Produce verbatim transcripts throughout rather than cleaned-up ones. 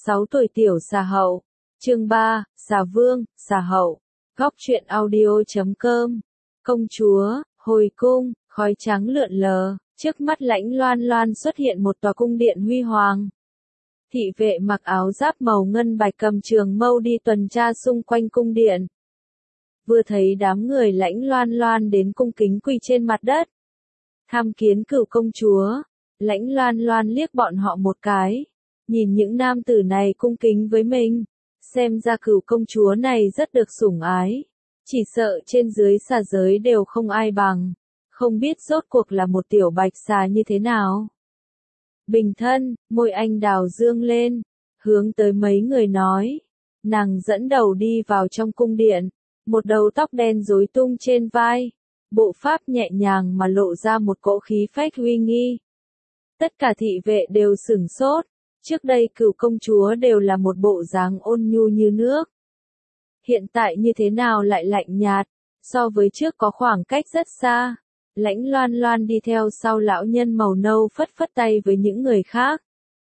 sáu tuổi tiểu xà hậu. Chương ba, xà vương, xà hậu. Góc truyện audio chấm com. Công chúa, hồi cung, khói trắng lượn lờ, trước mắt Lãnh Loan Loan xuất hiện một tòa cung điện huy hoàng. Thị vệ mặc áo giáp màu ngân bạch cầm trường mâu đi tuần tra xung quanh cung điện. Vừa thấy đám người Lãnh Loan Loan đến cung kính quỳ trên mặt đất. Tham kiến cửu công chúa, Lãnh Loan Loan liếc bọn họ một cái, nhìn những nam tử này cung kính với mình, xem ra cửu công chúa này rất được sủng ái, chỉ sợ trên dưới xà giới đều không ai bằng, không biết rốt cuộc là một tiểu bạch xà như thế nào. Bình thân, môi anh đào dương lên, hướng tới mấy người nói, nàng dẫn đầu đi vào trong cung điện, một đầu tóc đen rối tung trên vai, bộ pháp nhẹ nhàng mà lộ ra một cỗ khí phách uy nghi. Tất cả thị vệ đều sửng sốt, trước đây cửu công chúa đều là một bộ dáng ôn nhu như nước. Hiện tại như thế nào lại lạnh nhạt, so với trước có khoảng cách rất xa. Lãnh Loan Loan đi theo sau lão nhân màu nâu phất phất tay với những người khác.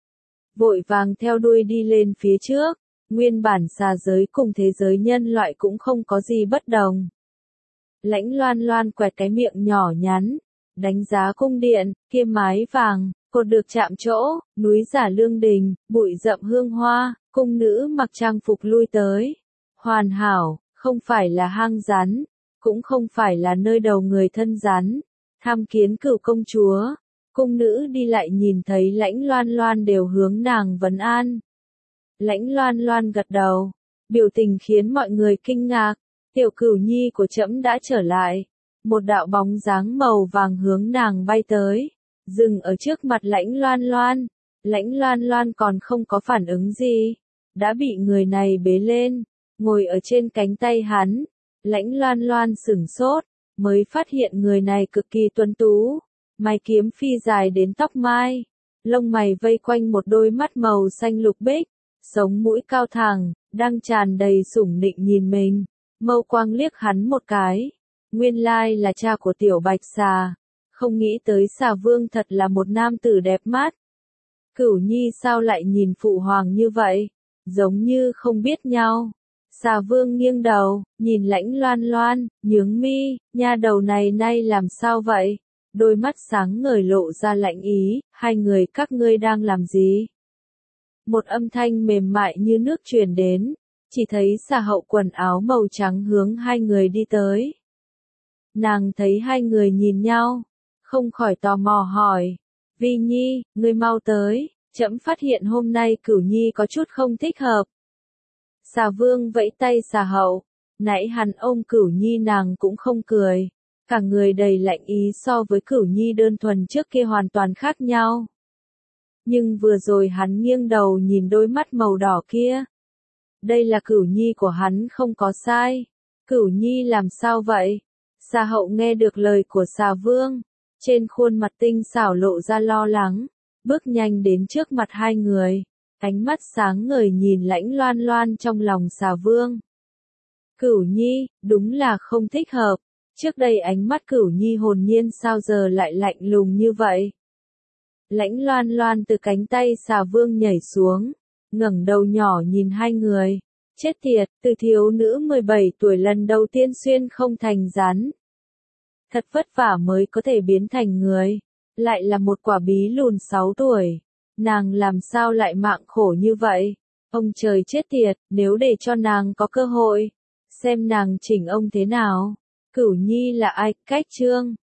Vội vàng theo đuôi đi lên phía trước, nguyên bản xà giới cùng thế giới nhân loại cũng không có gì bất đồng. Lãnh Loan Loan quẹt cái miệng nhỏ nhắn, đánh giá cung điện, kia mái vàng, cột được chạm chỗ, núi giả lương đình, bụi rậm hương hoa, cung nữ mặc trang phục lui tới. Hoàn hảo, không phải là hang rắn, cũng không phải là nơi đầu người thân rắn. Tham kiến cửu công chúa, cung nữ đi lại nhìn thấy Lãnh Loan Loan đều hướng nàng vấn an. Lãnh Loan Loan gật đầu, biểu tình khiến mọi người kinh ngạc, tiểu cửu nhi của trẫm đã trở lại. Một đạo bóng dáng màu vàng hướng nàng bay tới, dừng ở trước mặt Lãnh Loan Loan. Lãnh Loan Loan còn không có phản ứng gì, đã bị người này bế lên, ngồi ở trên cánh tay hắn. Lãnh Loan Loan sửng sốt, mới phát hiện người này cực kỳ tuấn tú, mái kiếm phi dài đến tóc mai, lông mày vây quanh một đôi mắt màu xanh lục bích, sống mũi cao thẳng, đang tràn đầy sủng nịnh nhìn mình, mâu quang liếc hắn một cái. Nguyên lai là cha của tiểu bạch xà, không nghĩ tới xà vương thật là một nam tử đẹp mắt. Cửu nhi sao lại nhìn phụ hoàng như vậy, giống như không biết nhau. Xà vương nghiêng đầu, nhìn Lãnh Loan Loan, nhướng mi, nha đầu này nay làm sao vậy? Đôi mắt sáng ngời lộ ra lạnh ý, hai người các ngươi đang làm gì? Một âm thanh mềm mại như nước truyền đến, chỉ thấy xà hậu quần áo màu trắng hướng hai người đi tới. Nàng thấy hai người nhìn nhau, không khỏi tò mò hỏi, Vi Nhi, ngươi mau tới, trẫm phát hiện hôm nay Cửu Nhi có chút không thích hợp. Xà vương vẫy tay xà hậu, nãy hắn ôm Cửu Nhi nàng cũng không cười, cả người đầy lạnh ý so với Cửu Nhi đơn thuần trước kia hoàn toàn khác nhau. Nhưng vừa rồi hắn nghiêng đầu nhìn đôi mắt màu đỏ kia. Đây là Cửu Nhi của hắn không có sai. Cửu Nhi làm sao vậy? Xà hậu nghe được lời của xà vương, trên khuôn mặt tinh xảo lộ ra lo lắng, bước nhanh đến trước mặt hai người. Ánh mắt sáng ngời nhìn Lãnh Loan Loan trong lòng xà vương. Cửu Nhi, đúng là không thích hợp. Trước đây ánh mắt Cửu Nhi hồn nhiên sao giờ lại lạnh lùng như vậy. Lãnh Loan Loan từ cánh tay xà vương nhảy xuống, ngẩng đầu nhỏ nhìn hai người. Chết tiệt, từ thiếu nữ mười bảy tuổi lần đầu tiên xuyên không thành rắn. Thật vất vả mới có thể biến thành người. Lại là một quả bí lùn sáu tuổi. Nàng làm sao lại mạng khổ như vậy? Ông trời chết tiệt, nếu để cho nàng có cơ hội, xem nàng chỉnh ông thế nào. Cửu Nhi là ai? Cách chương.